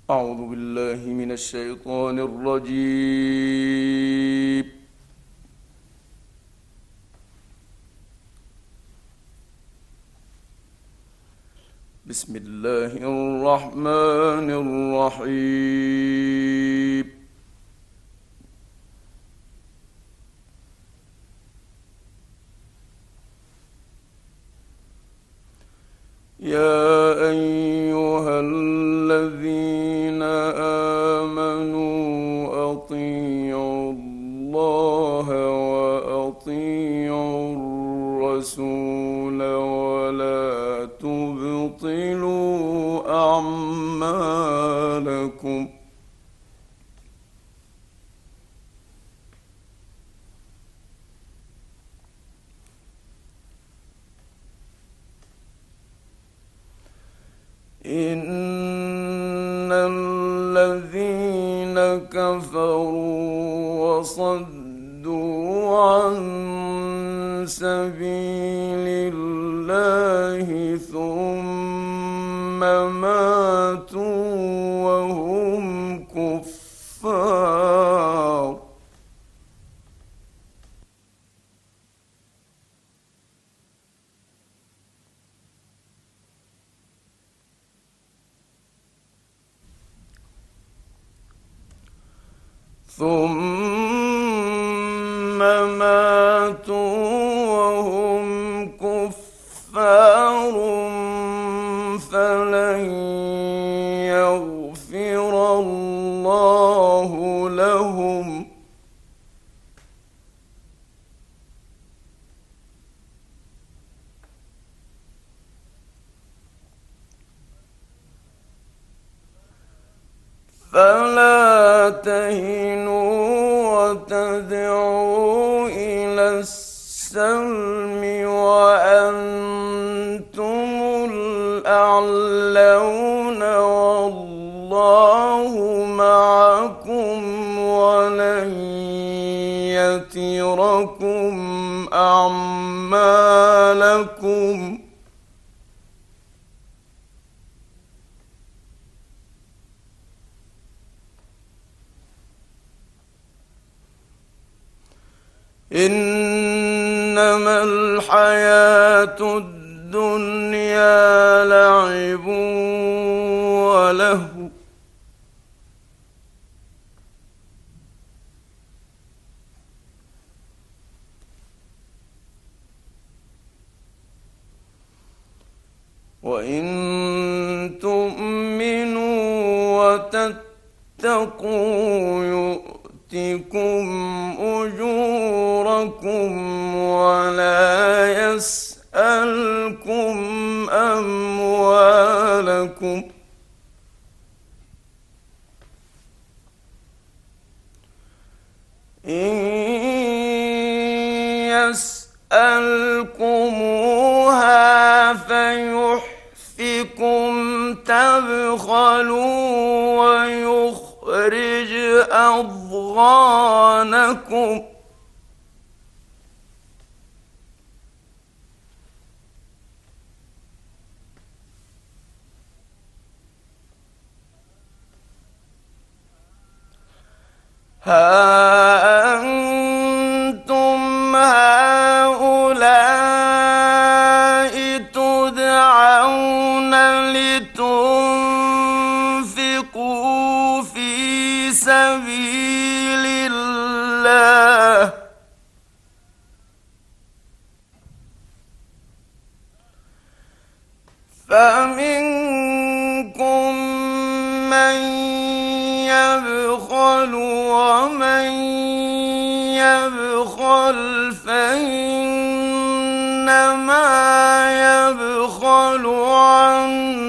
أعوذ بالله من الشيطان الرجيم. بسم الله الرحمن الرحيم. يا أيها الذين آمنوا أطيعوا الله وأطيعوا الرسول ولا تبطلوا أعمالكم. إن الذين كفروا وصدوا عن سبيل الله ثم ماتوا وهم كفار ثم ماتوا وهم كفار فلن يغفر الله لهم. فلا تهنوا وتدعوا إلى السلم وأنتم الأعلون والله معكم ولن يتركم أعمالكم. إنما الحياة الدنيا لعب ولهو وإن تؤمنوا وتتقوا يؤتكم أجوركم ولا يسألكم أموالكم. إن يسألكموها فيحفكم تبخلوا ويخرج أضغانكم. ها أنتم هؤلاء تدعون لتنفقوا في سبيل الله فمنكم من يبخل ومن يبخل فإنما يبخل عن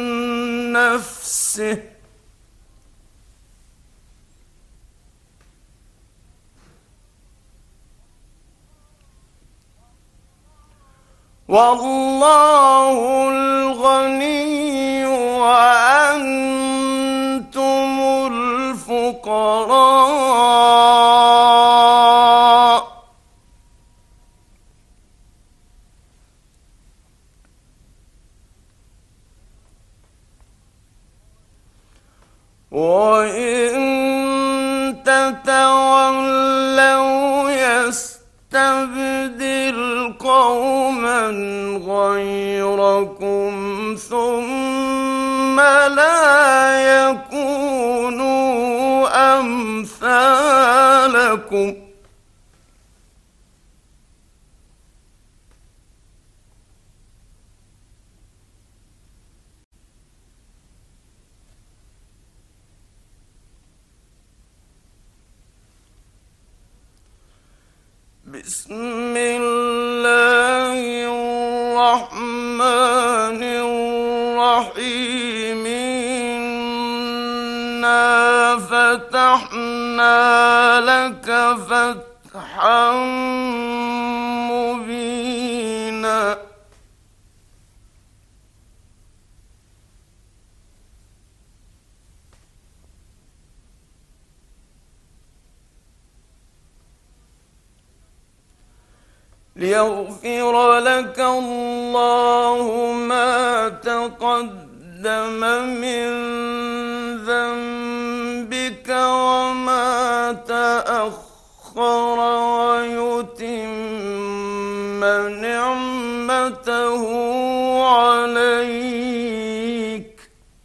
نفسه والله الغني وأنتم الفقراء. وإن تتولوا يستبدل قوما غيركم ثم لا يكونوا أمثالكم. بسم الله الرحمن الرحيم. إنا فتحنا لك فتحا مبينا. ليغفر لك الله ما تقدم من ذنبك وما تأخر ويتم نعمته عليك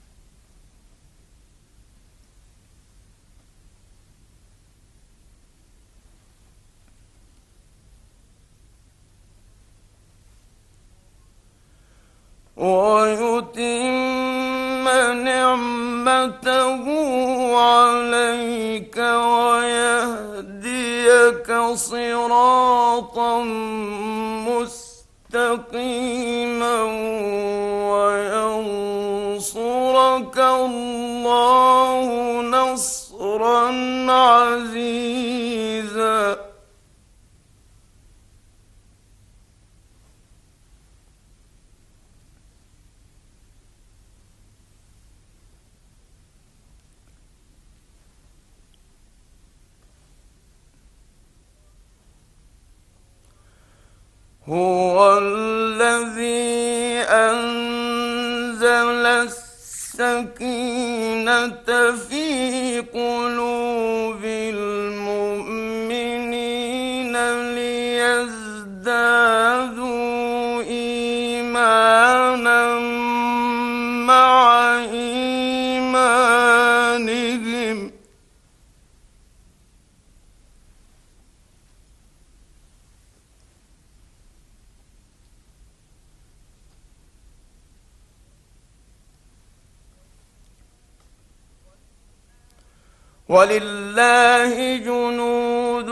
ويهديك صراطا مستقيما وينصرك الله نصرا عزيزا. هو الذي أنزل السكينة في قلوب المؤمنين ليزدادوا إيمانا مع إيمانهم ولله جنود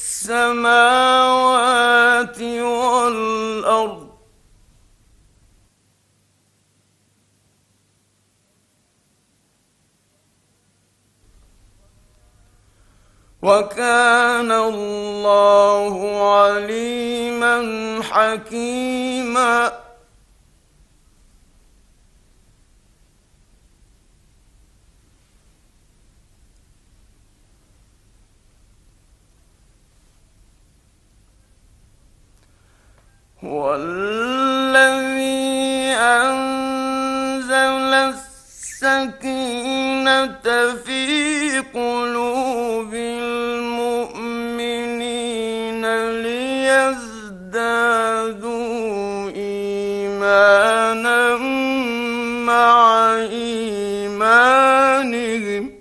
السماوات والأرض وكان الله عليما حكيما. هو الذي أنزل السكينة في قلوب المؤمنين ليزدادوا إيمانا مع إيمانهم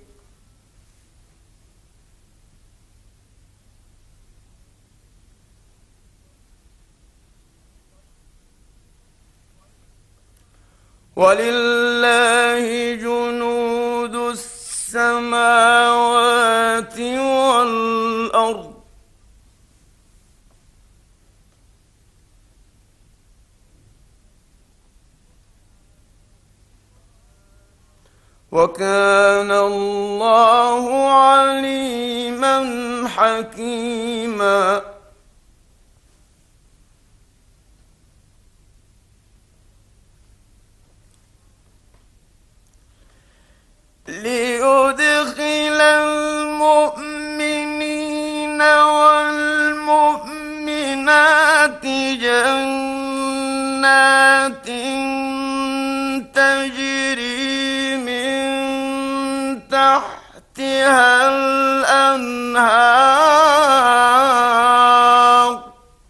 ولله جنود السماوات والأرض وكان الله عليما حكيما. ليدخل المؤمنين والمؤمنات جنات تجري من تحتها الأنهار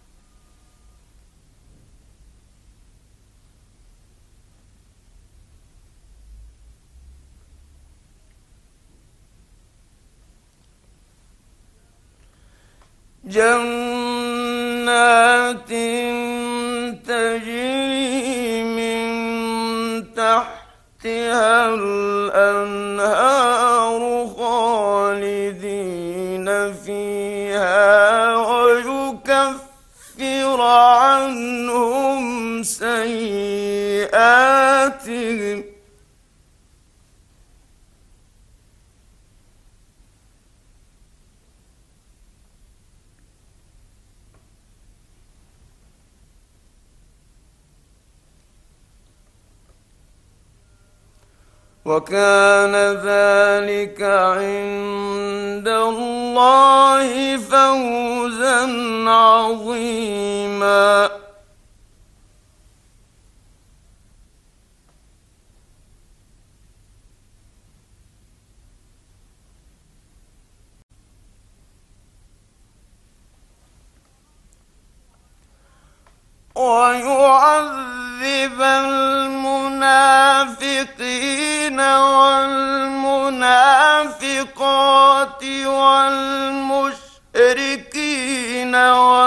جنات تجري من تحتها الأنهار خالدين فيها ويكفر عنهم سيئاتهم وكان ذلك عند الله فوزا عظيما ويعذب المنافقين والمنافقات والمشركين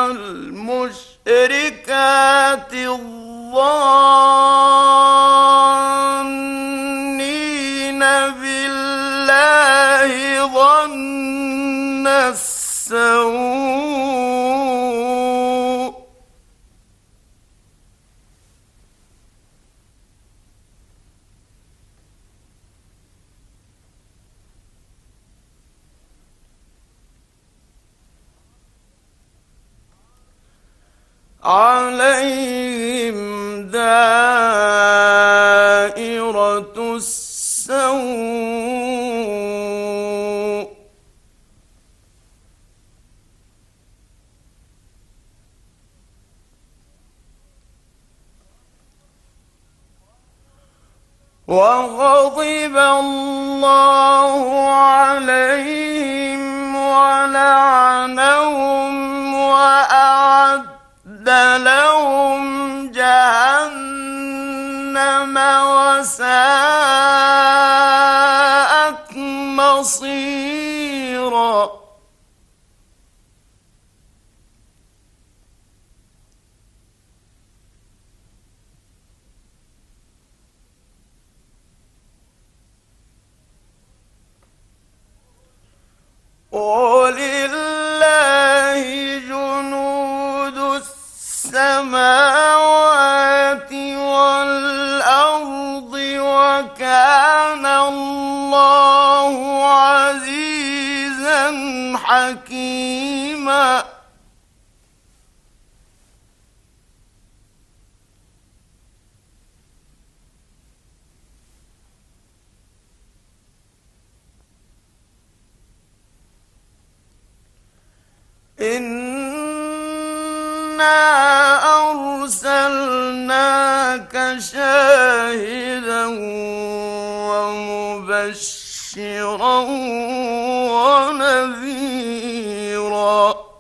والمشركات الظانين بالله ظن السوء عليهم دائرة السوء وغضب الله عليهم ولعنهم وأعد لهم جهنم وساءت مصيرا ولله جنود السماوات والأرض وكان الله عزيزا حكيما إنا أرسلناك شاهدا ومبشرا ونذيرا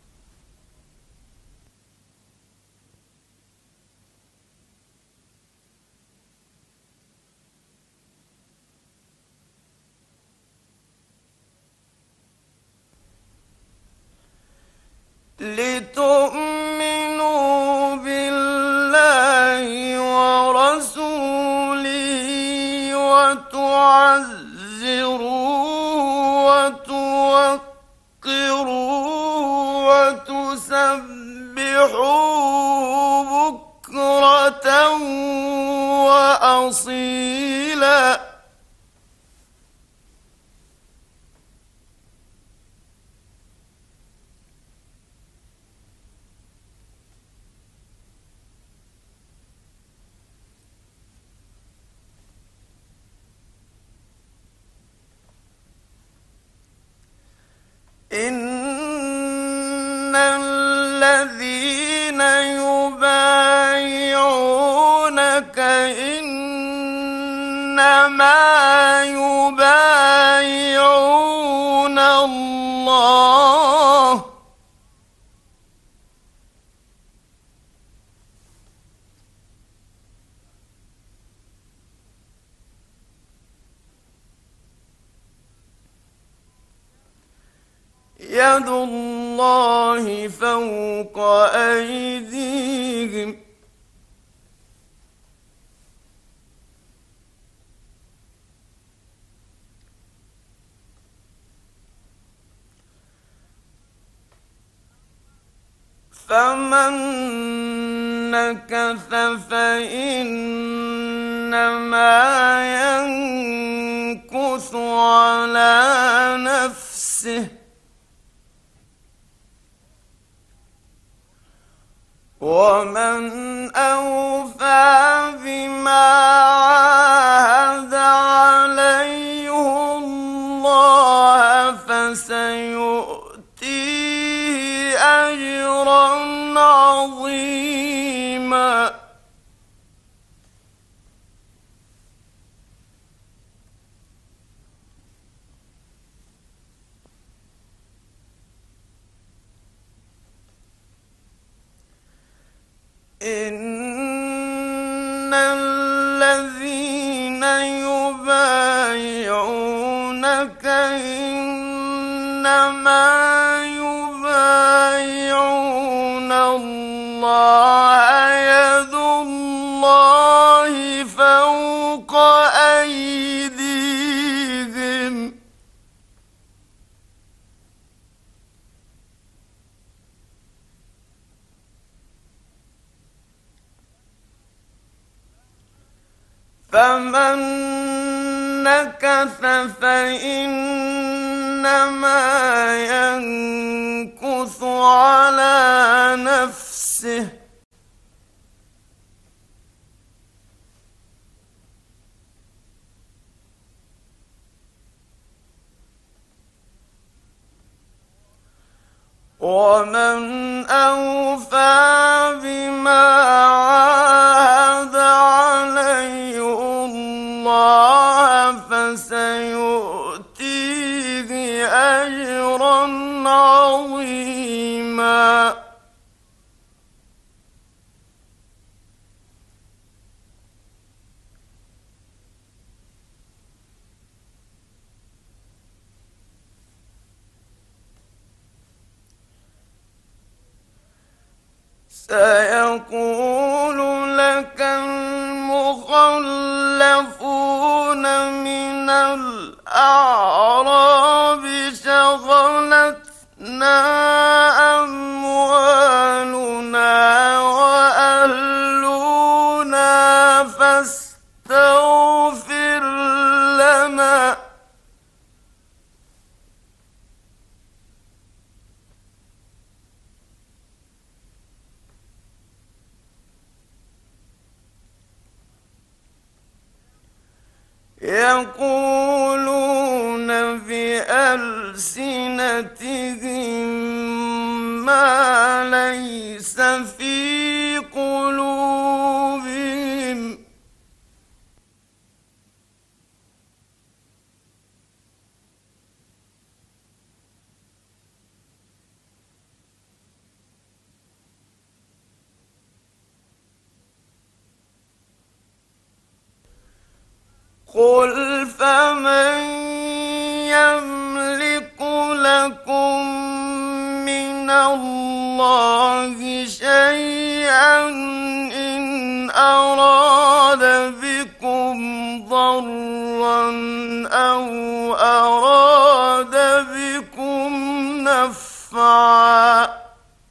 لتؤمنوا بالله ورسوله وتعزروه وتوقروه وتسبحوه بكرة وأصيلا إن الذين يبايعونك إنما يبايعون يد الله فوق أيديهم فمن نكث فإنما ينكث على نفسه ومن أوفى بما عاهد عليه الله فسيؤتيه أجرا عظيما إن الذين يبايعونك إنما يبايعون الله يد الله فوق أيديهم فمن نكث فإنما ينكث على نفسه ومن أوفى بما عاهد عليه الله فسيؤتيه أجرا عظيما سيقول لك المخلفون من الأعراب شغلتنا أموالنا وأهلنا فاستغفر لنا يقولون بألسنتهم ما ليس في قلوبهم قل فمن يملك لكم من الله شيئا إن أراد بكم ضرا أو أراد بكم نفعا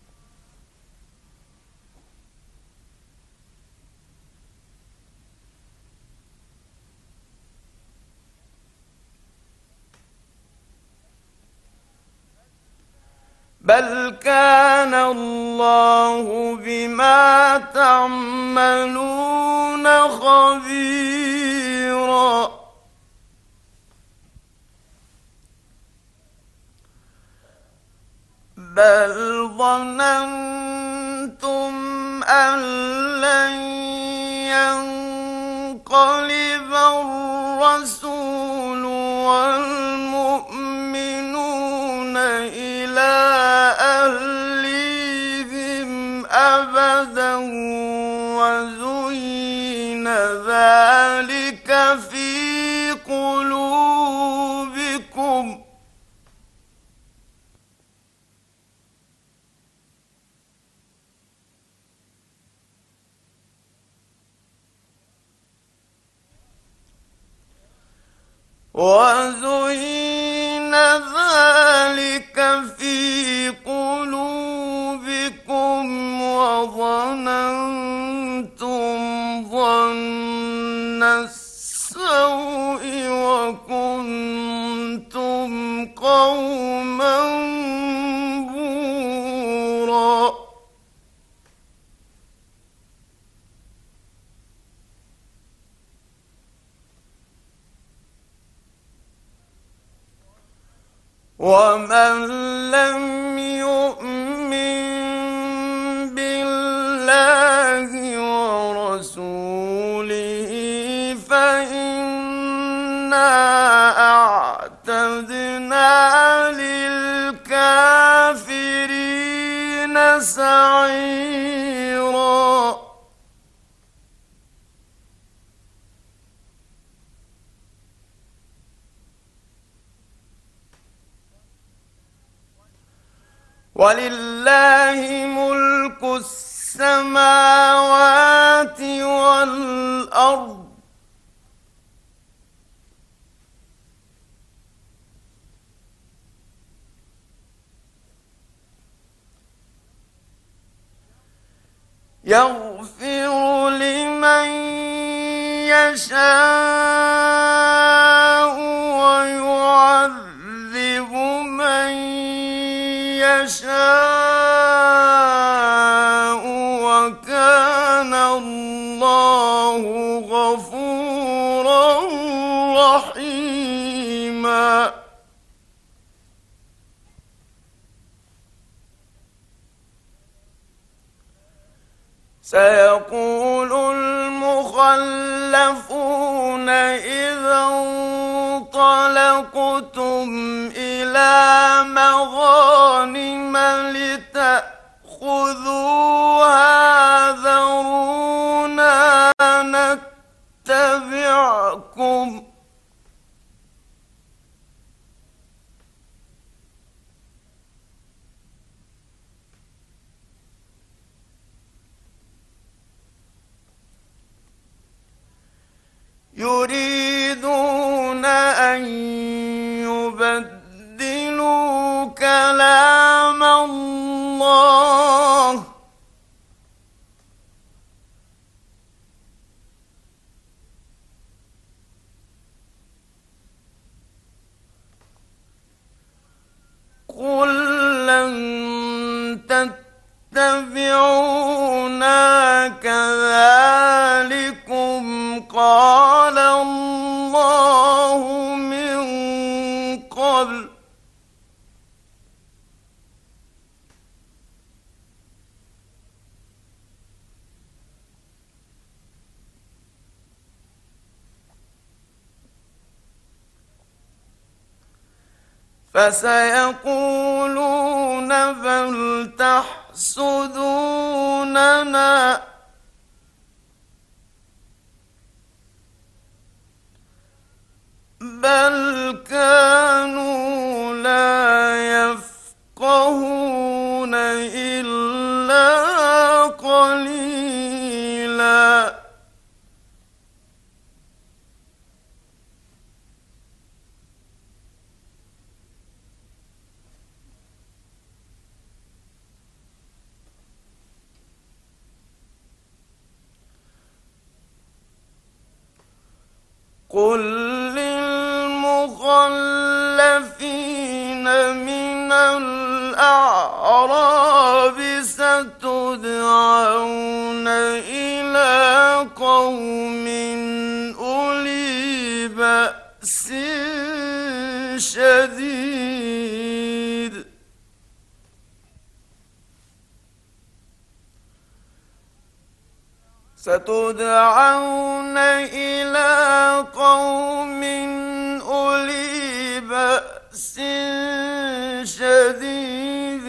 بل كان الله بما تعملون خبيرا بل ظننتم أن لن ينقلب الرسول والمؤمنون إلى أهليهم أبدا وزين ذلك في قلوبكم وزين ذلك في قلوبكم وظننتم ظن السوء وكنتم قوما بورا. ومن لم يؤمن بالله ورسوله فإنا أعتدنا للكافرين سعيرا. ولله ملك السماوات والأرض يغفر لمن يشاء ويعذب من يشاء وكان الله غفورا رحيما. سيقول المخلفون إذا انطلقتم إلى مغانم لتأخذوها ذرونا نتبعكم يريدون أن يبدلوا كلام الله قل لن تتبعونا كذلكم قال الله من قبل فسيقولون بل تحسدوننا بل كانوا لا يفقهون إلا قليلا. قل للمخلفين من الأعراب ستدعون إلى قوم أولي بأس شديد ستدعون إلى قوم أولي بأس شديد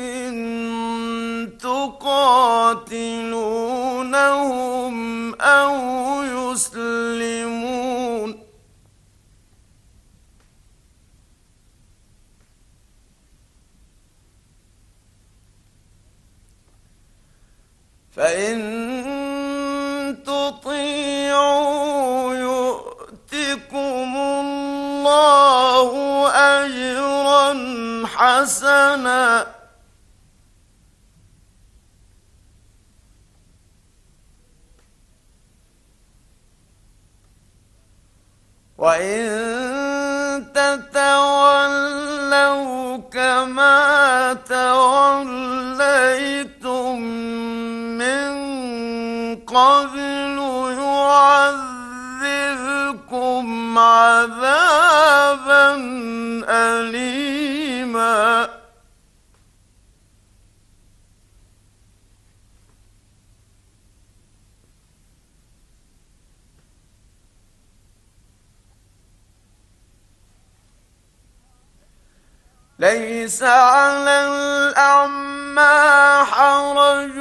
تقاتلونهم أو يسلمون فإن تطيعوا يؤتكم الله الله أجرا حسنا وإن تتولوا كما توليتم من قبل يعذبكم عذابا أليما ليس على الأعمى حرج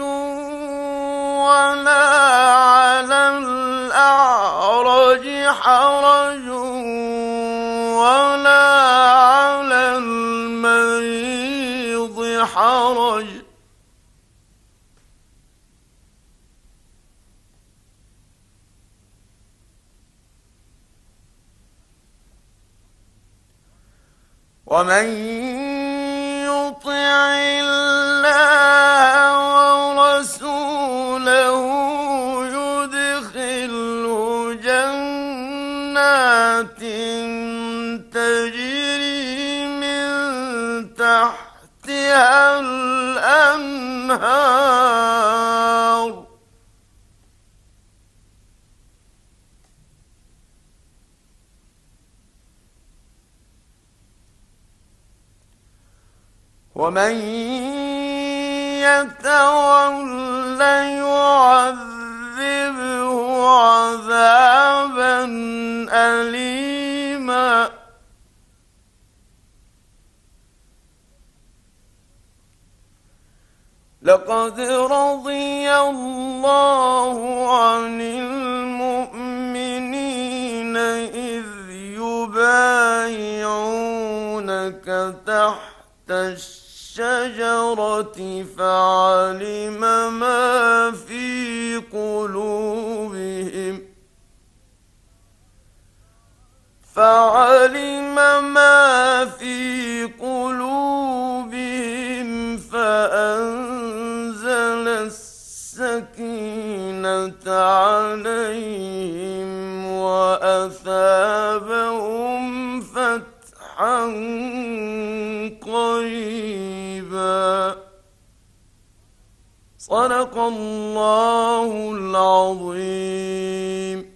ولا على الأعرج حرج ولا على المريض حرج ومن يطع الله ورسوله يدخله جنات تجري من تحتها الأنهار ومن يتول يعذبه عذابا أليما لقد رضي الله عن المؤمنين إذ يبايعونك تحت الشجرة فعلم ما في قلوبهم فأنزل السكينة عليهم وأثابهم فتحا قريبا صدق الله العظيم.